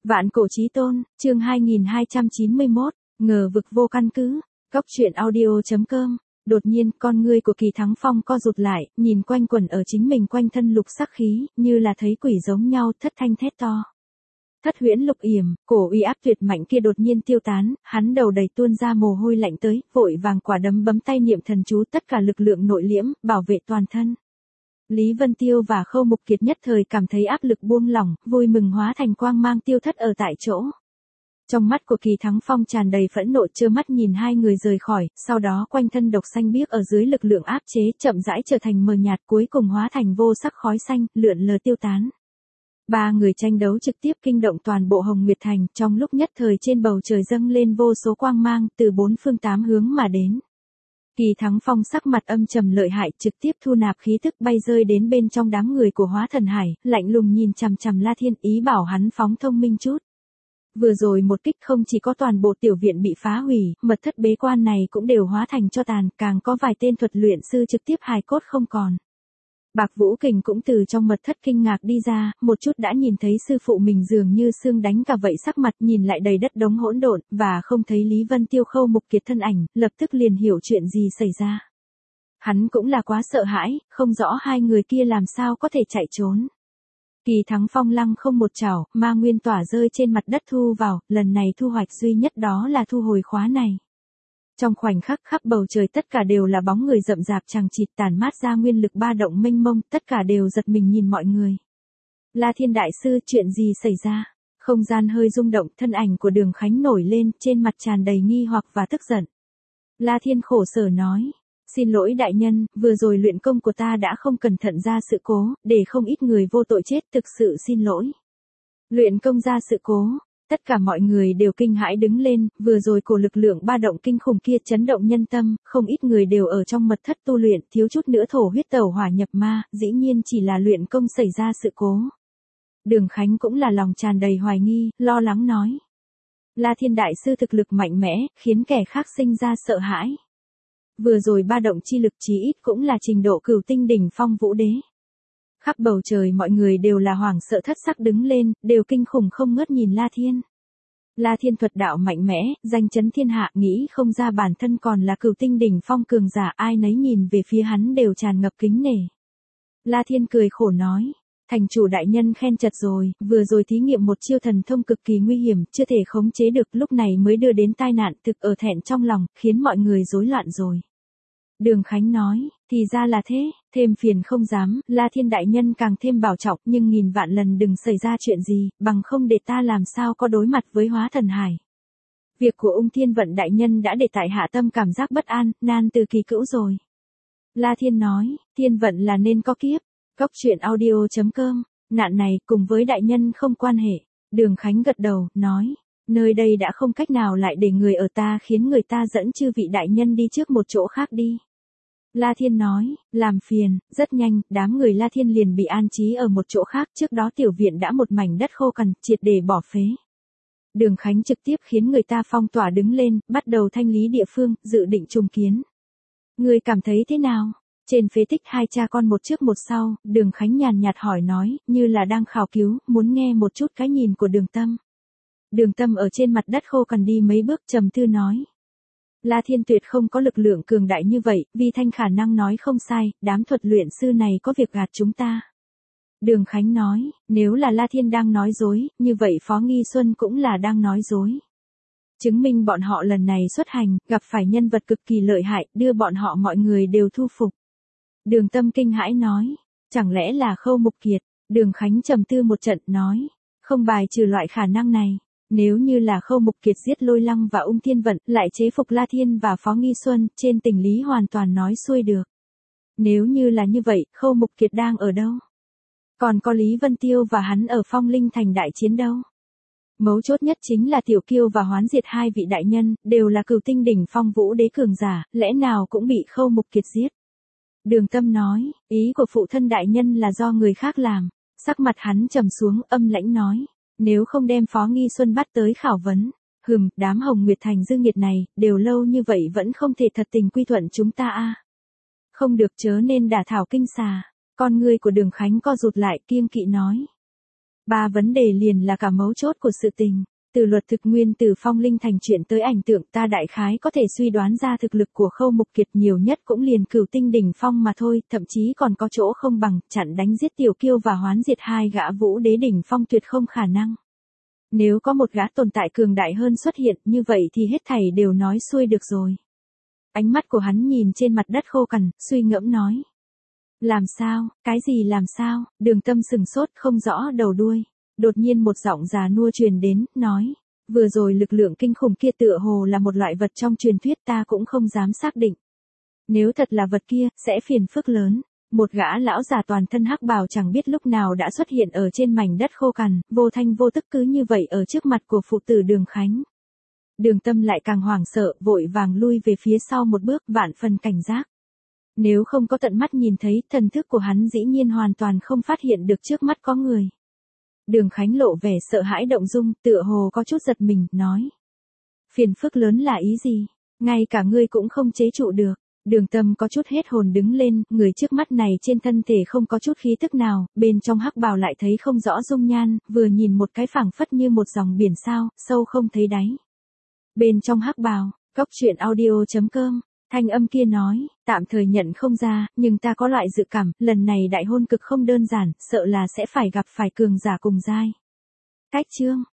Vạn cổ chí tôn, chương 2291, ngờ vực vô căn cứ, Cóc truyện audio.com. Đột nhiên, con ngươi của Kỳ Thắng Phong co rụt lại, nhìn quanh quẩn ở chính mình quanh thân lục sắc khí, như là thấy quỷ giống nhau, thất thanh thét to. Thất huyễn lục yểm, cổ uy áp tuyệt mạnh kia đột nhiên tiêu tán, hắn đầu đầy tuôn ra mồ hôi lạnh tới, vội vàng quả đấm bấm tay niệm thần chú, tất cả lực lượng nội liễm, bảo vệ toàn thân. Lý Vân Tiêu và Khâu Mục Kiệt nhất thời cảm thấy áp lực buông lỏng, vui mừng hóa thành quang mang tiêu thất ở tại chỗ. Trong mắt của Kỳ Thắng Phong tràn đầy phẫn nộ, trơ mắt nhìn hai người rời khỏi, sau đó quanh thân độc xanh biếc ở dưới lực lượng áp chế chậm rãi trở thành mờ nhạt, cuối cùng hóa thành vô sắc khói xanh, lượn lờ tiêu tán. Ba người tranh đấu trực tiếp kinh động toàn bộ Hồng Nguyệt Thành, trong lúc nhất thời trên bầu trời dâng lên vô số quang mang, từ bốn phương tám hướng mà đến. Kỳ Thắng Phong sắc mặt âm trầm lợi hại, trực tiếp thu nạp khí tức bay rơi đến bên trong đám người của Hóa Thần Hải, lạnh lùng nhìn chằm chằm La Thiên, ý bảo hắn phóng thông minh chút. Vừa rồi một kích không chỉ có toàn bộ tiểu viện bị phá hủy, mật thất bế quan này cũng đều hóa thành tro tàn, càng có vài tên thuật luyện sư trực tiếp hài cốt không còn. Bạc Vũ Kình cũng từ trong mật thất kinh ngạc đi ra, một chút đã nhìn thấy sư phụ mình dường như xương đánh cả vậy, sắc mặt nhìn lại đầy đất đống hỗn độn, và không thấy Lý Vân Tiêu Khâu Mục Kiệt thân ảnh, lập tức liền hiểu chuyện gì xảy ra. Hắn cũng là quá sợ hãi, không rõ hai người kia làm sao có thể chạy trốn. Kỳ Thắng Phong lăng không một chảo, ma nguyên tỏa rơi trên mặt đất thu vào, lần này thu hoạch duy nhất đó là thu hồi khóa này. Trong khoảnh khắc khắp bầu trời tất cả đều là bóng người rậm rạp chằng chịt tản mát ra nguyên lực ba động mênh mông, tất cả đều giật mình nhìn mọi người. La Thiên đại sư, chuyện gì xảy ra? Không gian hơi rung động, thân ảnh của Đường Khánh nổi lên, trên mặt tràn đầy nghi hoặc và tức giận. La Thiên khổ sở nói, xin lỗi đại nhân, vừa rồi luyện công của ta đã không cẩn thận ra sự cố, để không ít người vô tội chết, thực sự xin lỗi. Luyện công ra sự cố. Tất cả mọi người đều kinh hãi đứng lên, vừa rồi cổ lực lượng ba động kinh khủng kia chấn động nhân tâm, không ít người đều ở trong mật thất tu luyện, thiếu chút nữa thổ huyết tẩu hỏa nhập ma, dĩ nhiên chỉ là luyện công xảy ra sự cố. Đường Khánh cũng là lòng tràn đầy hoài nghi, lo lắng nói. La Thiên đại sư thực lực mạnh mẽ, khiến kẻ khác sinh ra sợ hãi. Vừa rồi ba động chi lực chí ít cũng là trình độ cửu tinh đỉnh phong vũ đế. Khắp bầu trời mọi người đều là hoảng sợ thất sắc đứng lên, đều kinh khủng không ngớt nhìn La Thiên. La Thiên thuật đạo mạnh mẽ, danh chấn thiên hạ, nghĩ không ra bản thân còn là cửu tinh đỉnh phong cường giả, ai nấy nhìn về phía hắn đều tràn ngập kính nể. La Thiên cười khổ nói, thành chủ đại nhân khen chật rồi, vừa rồi thí nghiệm một chiêu thần thông cực kỳ nguy hiểm, chưa thể khống chế được, lúc này mới đưa đến tai nạn, thực ở thẹn trong lòng, khiến mọi người rối loạn rồi. Đường Khánh nói, thì ra là thế, thêm phiền không dám, La Thiên đại nhân càng thêm bảo trọng, nhưng nghìn vạn lần đừng xảy ra chuyện gì, bằng không để ta làm sao có đối mặt với Hóa Thần Hải. Việc của Ung Thiên Vận đại nhân đã để tại hạ tâm cảm giác bất an, nan từ kỳ cữu rồi. La Thiên nói, Thiên Vận là nên có kiếp, Cóc truyện audio.com, nạn này cùng với đại nhân không quan hệ. Đường Khánh gật đầu, nói, nơi đây đã không cách nào lại để người ở, ta khiến người ta dẫn chư vị đại nhân đi trước một chỗ khác đi. La Thiên nói, làm phiền, rất nhanh, đám người La Thiên liền bị an trí ở một chỗ khác, trước đó tiểu viện đã một mảnh đất khô cằn, triệt để bỏ phế. Đường Khánh trực tiếp khiến người ta phong tỏa đứng lên, bắt đầu thanh lý địa phương, dự định trùng kiến. Người cảm thấy thế nào? Trên phế tích hai cha con một trước một sau, Đường Khánh nhàn nhạt hỏi nói, như là đang khảo cứu, muốn nghe một chút cái nhìn của Đường Tâm. Đường Tâm ở trên mặt đất khô cằn đi mấy bước, trầm tư nói. La Thiên tuyệt không có lực lượng cường đại như vậy, Vi Thanh khả năng nói không sai, đám thuật luyện sư này có việc gạt chúng ta. Đường Khánh nói, nếu là La Thiên đang nói dối, như vậy Phó Nghi Xuân cũng là đang nói dối. Chứng minh bọn họ lần này xuất hành, gặp phải nhân vật cực kỳ lợi hại, đưa bọn họ mọi người đều thu phục. Đường Tâm kinh hãi nói, chẳng lẽ là Khâu Mục Kiệt? Đường Khánh trầm tư một trận, nói, không bài trừ loại khả năng này. Nếu như là Khâu Mục Kiệt giết Lôi Lăng và Ung Thiên Vận, lại chế phục La Thiên và Phó Nghi Xuân, trên tình lý hoàn toàn nói xuôi được. Nếu như là như vậy, Khâu Mục Kiệt đang ở đâu? Còn có Lý Vân Tiêu và hắn ở Phong Linh Thành đại chiến đâu? Mấu chốt nhất chính là Tiểu Kiêu và Hoán Diệt hai vị đại nhân, đều là cửu tinh đỉnh phong vũ đế cường giả, lẽ nào cũng bị Khâu Mục Kiệt giết? Đường Tâm nói, ý của phụ thân đại nhân là do người khác làm. Sắc mặt hắn trầm xuống, âm lãnh nói. Nếu không đem Phó Nghi Xuân bắt tới khảo vấn, đám Hồng Nguyệt Thành dư nghiệt này, đều lâu như vậy vẫn không thể thật tình quy thuận chúng ta a. Không được, chớ nên đả thảo kinh xà. Con ngươi của Đường Khánh co rụt lại, kiêng kỵ nói. Ba vấn đề liền là cả mấu chốt của sự tình. Từ luật thực nguyên từ phong linh thành chuyện tới ảnh tượng ta đại khái có thể suy đoán ra thực lực của Khâu Mục Kiệt nhiều nhất cũng liền Cửu Tinh đỉnh phong mà thôi, thậm chí còn có chỗ không bằng, chặn đánh giết Tiểu Kiêu và hoán diệt hai gã Vũ Đế đỉnh phong tuyệt không khả năng. Nếu có một gã tồn tại cường đại hơn xuất hiện như vậy thì hết thảy đều nói xuôi được rồi. Ánh mắt của hắn nhìn trên mặt đất khô cằn, suy ngẫm nói. Làm sao, cái gì làm sao, Đường Tâm sừng sốt không rõ đầu đuôi. Đột nhiên một giọng già nua truyền đến, nói. Vừa rồi lực lượng kinh khủng kia tựa hồ là một loại vật trong truyền thuyết ta cũng không dám xác định. Nếu thật là vật kia, sẽ phiền phức lớn. Một gã lão già toàn thân hắc bào chẳng biết lúc nào đã xuất hiện ở trên mảnh đất khô cằn, vô thanh vô tức cứ như vậy ở trước mặt của phụ tử Đường Khánh. Đường Tâm lại càng hoảng sợ, vội vàng lui về phía sau một bước, vạn phần cảnh giác. Nếu không có tận mắt nhìn thấy, thần thức của hắn dĩ nhiên hoàn toàn không phát hiện được trước mắt có người. Đường Khánh lộ vẻ sợ hãi động dung, tựa hồ có chút giật mình, nói. Phiền phức lớn là ý gì? Ngay cả ngươi cũng không chế trụ được. Đường Tâm có chút hết hồn đứng lên, người trước mắt này trên thân thể không có chút khí tức nào, bên trong hắc bào lại thấy không rõ dung nhan, vừa nhìn một cái phảng phất như một dòng biển sao, sâu không thấy đáy. Bên trong hắc bào, Cốc Truyện Audio.com, thanh âm kia nói, tạm thời nhận không ra, nhưng ta có loại dự cảm, lần này đại hôn cực không đơn giản, sợ là sẽ phải gặp phải cường giả cùng giai. Cách chương